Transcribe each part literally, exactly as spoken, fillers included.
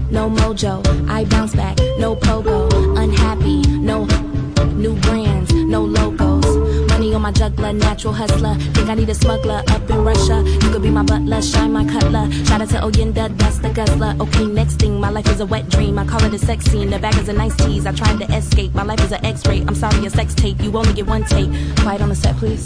no mojo. I bounce back, no pogo. Unhappy, no new brands, no logos. Money on my juggler, natural hustler. Think I need a smuggler up in Russia. You could be my butler, shine my cutler. Shout out to Oyenda, that's the guzzler. Okay, next thing, my life is a wet dream. I call it a sex scene, the bag is a nice tease. I tried to escape, my life is an x-ray. I'm sorry, a sex tape, you only get one take. Quiet on the set, please.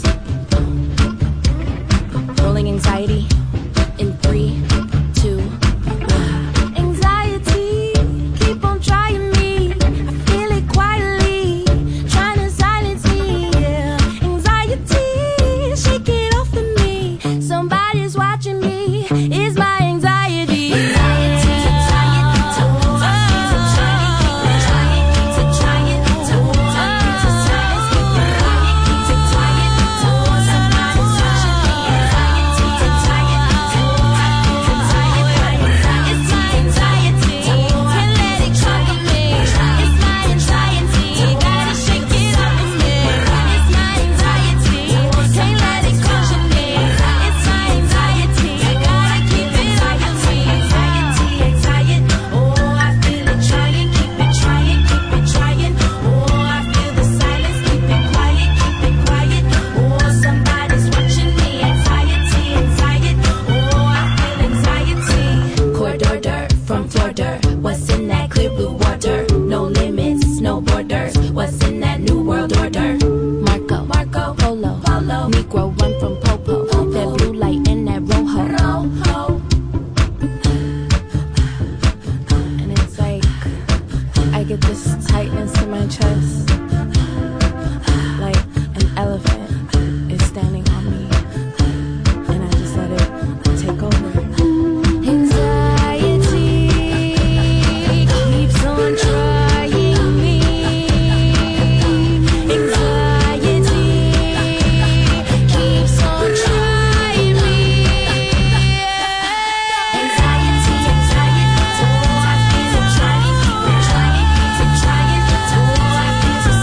Rolling anxiety in three, two, one. Anxiety, keep on trying me. I feel it quietly, trying to silence me. Yeah. Anxiety, shake it off of me. Somebody's watching me. It's my anxiety. Anxiety, anxiety, oh, I feel it trying, keep it trying, keep it trying, oh, I feel it silence, keep it quiet, keep it quiet, oh, somebody's watching me. Anxiety, anxiety, oh, I feel it tired, it's my anxiety, can't let it trouble me. It's my anxiety, gotta shake it off of me. It's my anxiety, can't let it crush me. It's my anxiety, gotta keep it off of me. Anxiety, anxiety, oh, I feel it trying, keep it trying, keep it trying. Oh, I feel the silence, keep it quiet, keep it quiet. Oh, somebody's watching me. Anxiety, anxiety, oh, I feel anxiety. Corridor dirt from floor dirt. What's in that clear blue water? No limits, no borders. What's in that new world order? Marco, Marco, Polo, Polo, Negro run from Popo. That blue light and that rojo. Rojo. And it's like I get this tightness in my chest, like an elephant is standing on me, and I just let it take over. Anxiety keeps on trying me. Anxiety keeps on trying me. Anxiety, anxiety, oh, I feel it trying, keep it trying, keep it trying. Oh, I feel the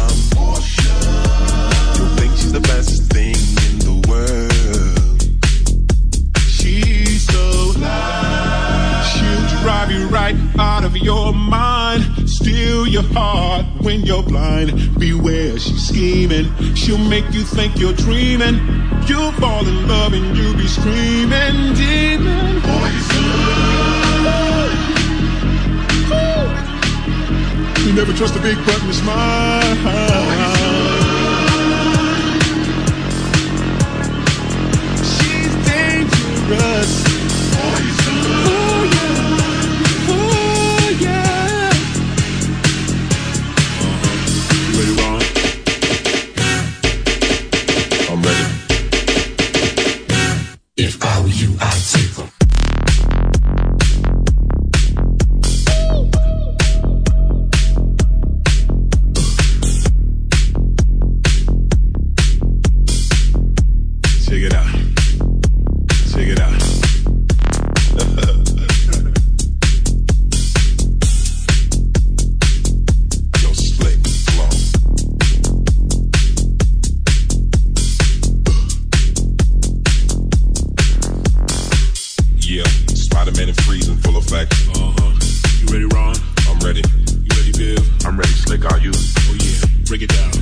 You'll think she's the best thing in the world. She's so fly. She'll drive you right out of your mind. Steal your heart when you're blind. Beware, she's scheming. She'll make you think you're dreaming. You'll fall in love and you'll be screaming. Demon poison. You never trust a big button smile. She's dangerous. Oh yeah, oh yeah. You ready, Ron? I'm ready. If I were you, I'd take them. Check it out. Check it out. Yo, slick, flow. Yeah, Spider-Man and Freeze in full effect. Uh-huh. You ready, Ron? I'm ready. You ready, Viv? I'm ready, Slick. Are you? Oh yeah. Break it down.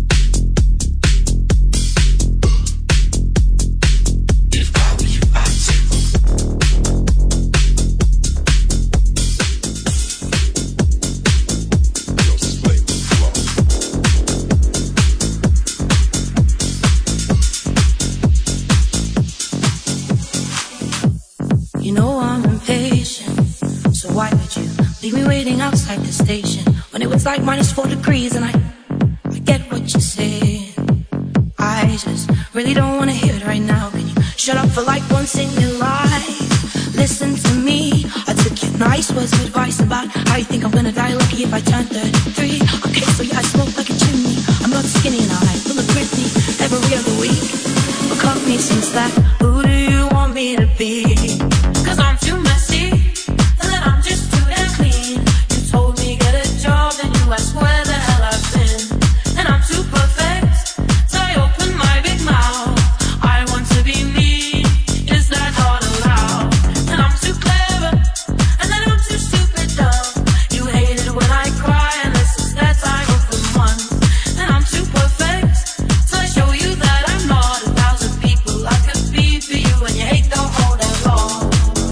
You know I'm impatient, so why would you leave me waiting outside the station when it was like minus four degrees? And I, I get what you're saying. I just really don't wanna hear it right now. Can you shut up for like once in your life? Listen to me. I took your nice words of advice about how you think I'm gonna die lucky if I turn thirty-three. Okay, so yeah, I smoke like a chimney. I'm not skinny and I full of Britney every other week. But cut me some slack. Who do you want me to be? Cause I'm too messy, and then I'm just too damn clean. You told me get a job, and you asked where the hell I've been. And I'm too perfect, so I open my big mouth. I want to be me, is that not allowed? And I'm too clever, and then I'm too stupid dumb. You hate it when I cry, and this is that I go for months. And I'm too perfect, so I show you that I'm not a thousand people I could be for you, and you hate the whole damn long.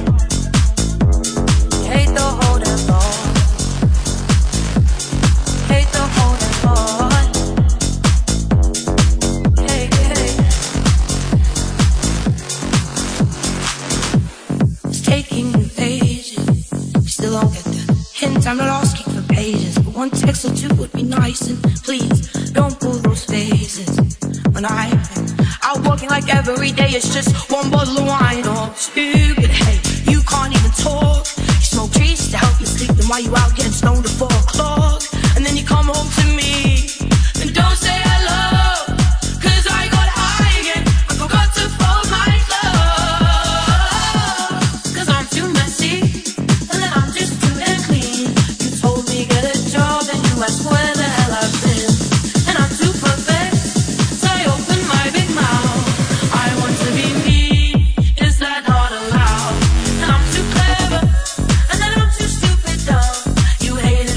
Hate the whole damn long. Hate the whole damn long. Hey, hey. It's taking you pages. You still don't get the hint. I'm not asking for pages, but one text or two would be nice. And please don't pull those faces. When I've been out working like every day, it's just one bottle of wine or two. But hey, you can't even talk. You smoke trees to help you sleep. Then why you out getting stoned at four o'clock? And then you come home to me and don't say hello. Cause I got high again. I forgot to fold my clothes. Cause I'm too messy, and then I'm just too damn clean. You told me get a job, and you asked where the hell I've been. And I'm too perfect, so I open my big mouth. I want to be me, is that not allowed? And I'm too clever, and then I'm too stupid dumb. You hate it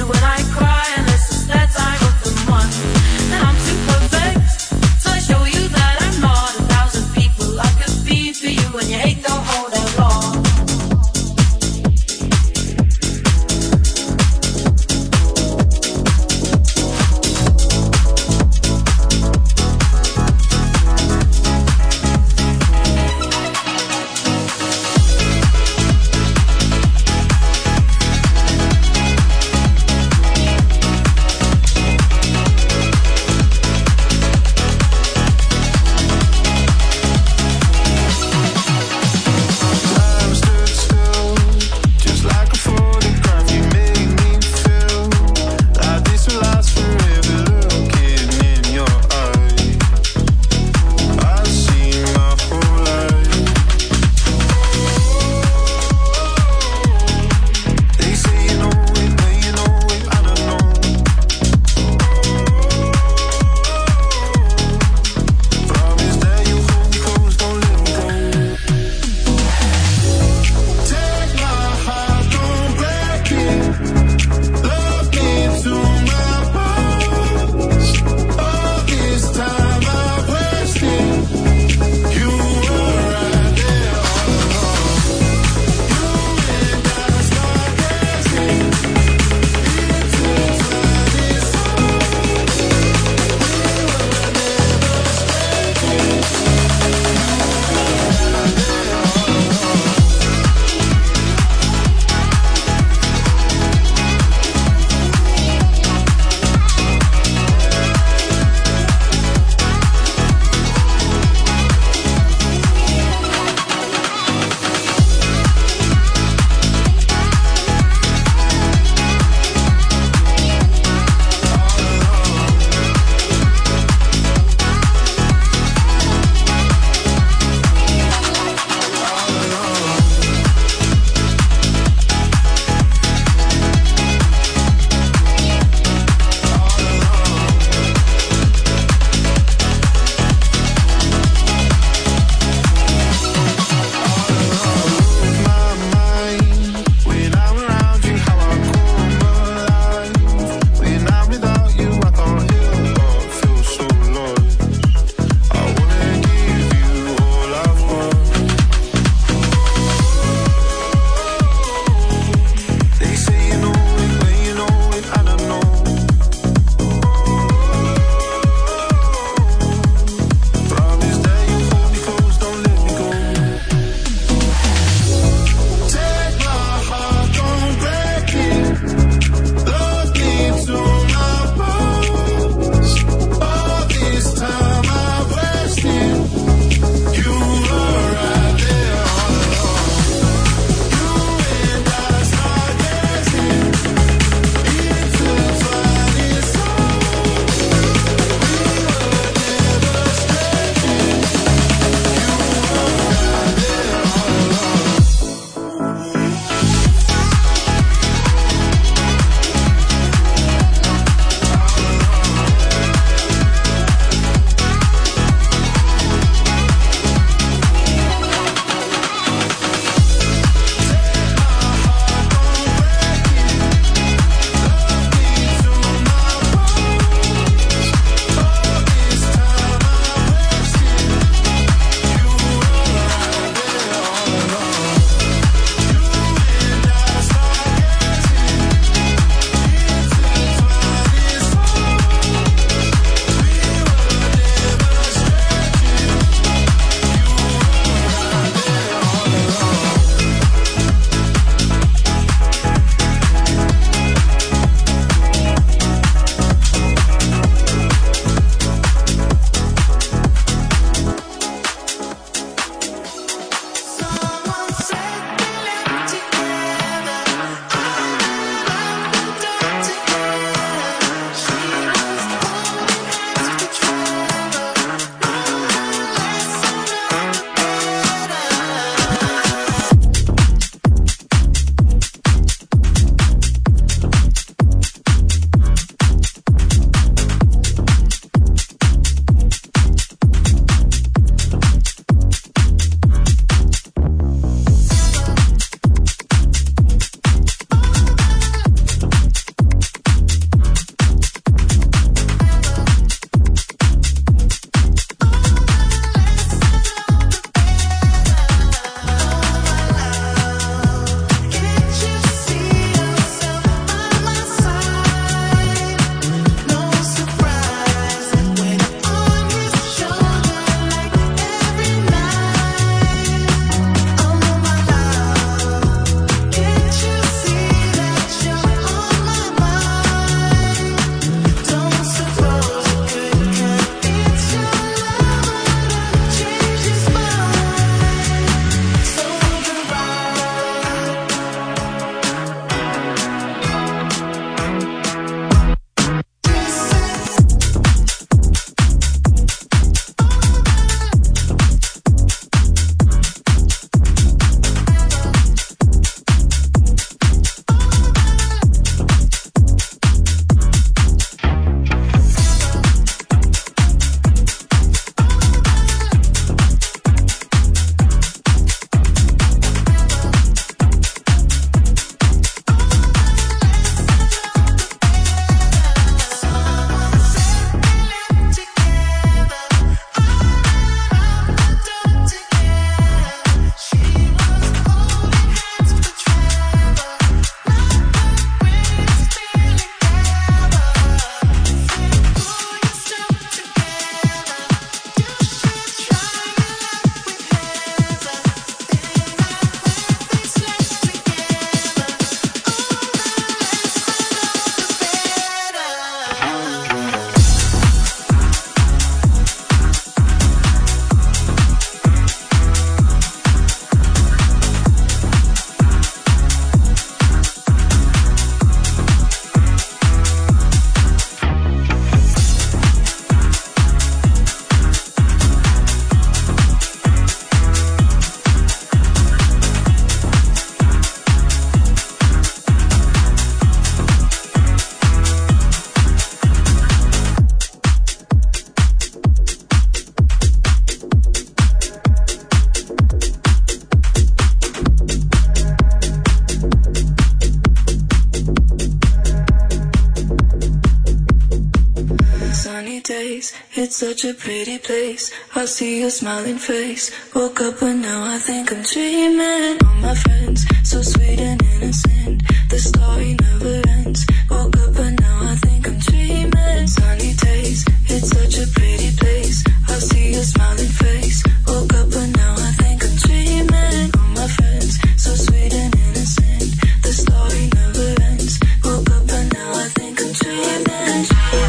Sunny days, it's such a pretty place. I see your smiling face. Woke up but now I think I'm dreaming. All my friends, so sweet and innocent. The story never ends. Woke up but now I think I'm dreaming. Sunny days, it's such a pretty place. I see your smiling face. Woke up but now I think I'm dreaming. All my friends, so sweet and innocent. The story never ends. Woke up but now I think I'm dreaming.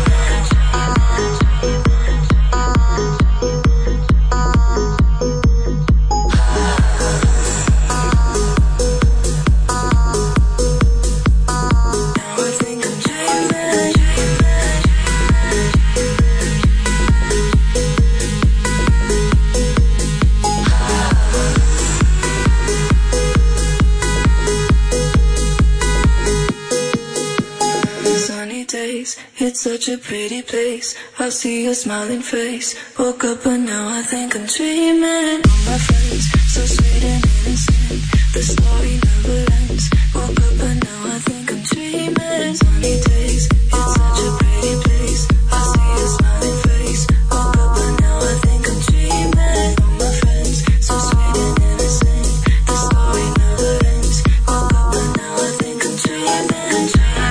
It's such a pretty place. I see your smiling face. Woke up but now I think I'm dreaming. All my friends, so sweet and innocent. The story never ends. Woke up but now I think I'm dreaming. Sunny days, it's such a pretty place. I see your smiling face. Woke up but now I think I'm dreaming. All my friends, so sweet and innocent. The story never ends. Woke up but now I think I'm dreaming.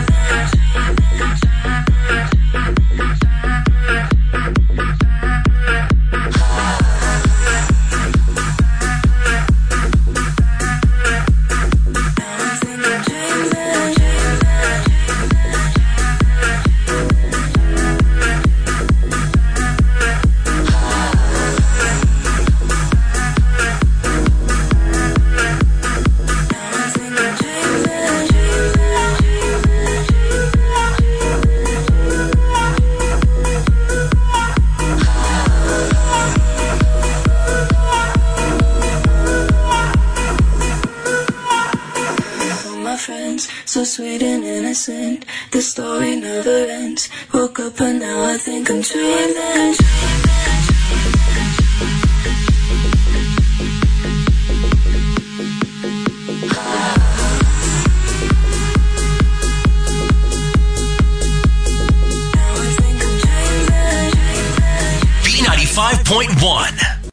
So sweet and innocent, the story never ends. Woke up and now I think I'm dreaming. B ninety-five point one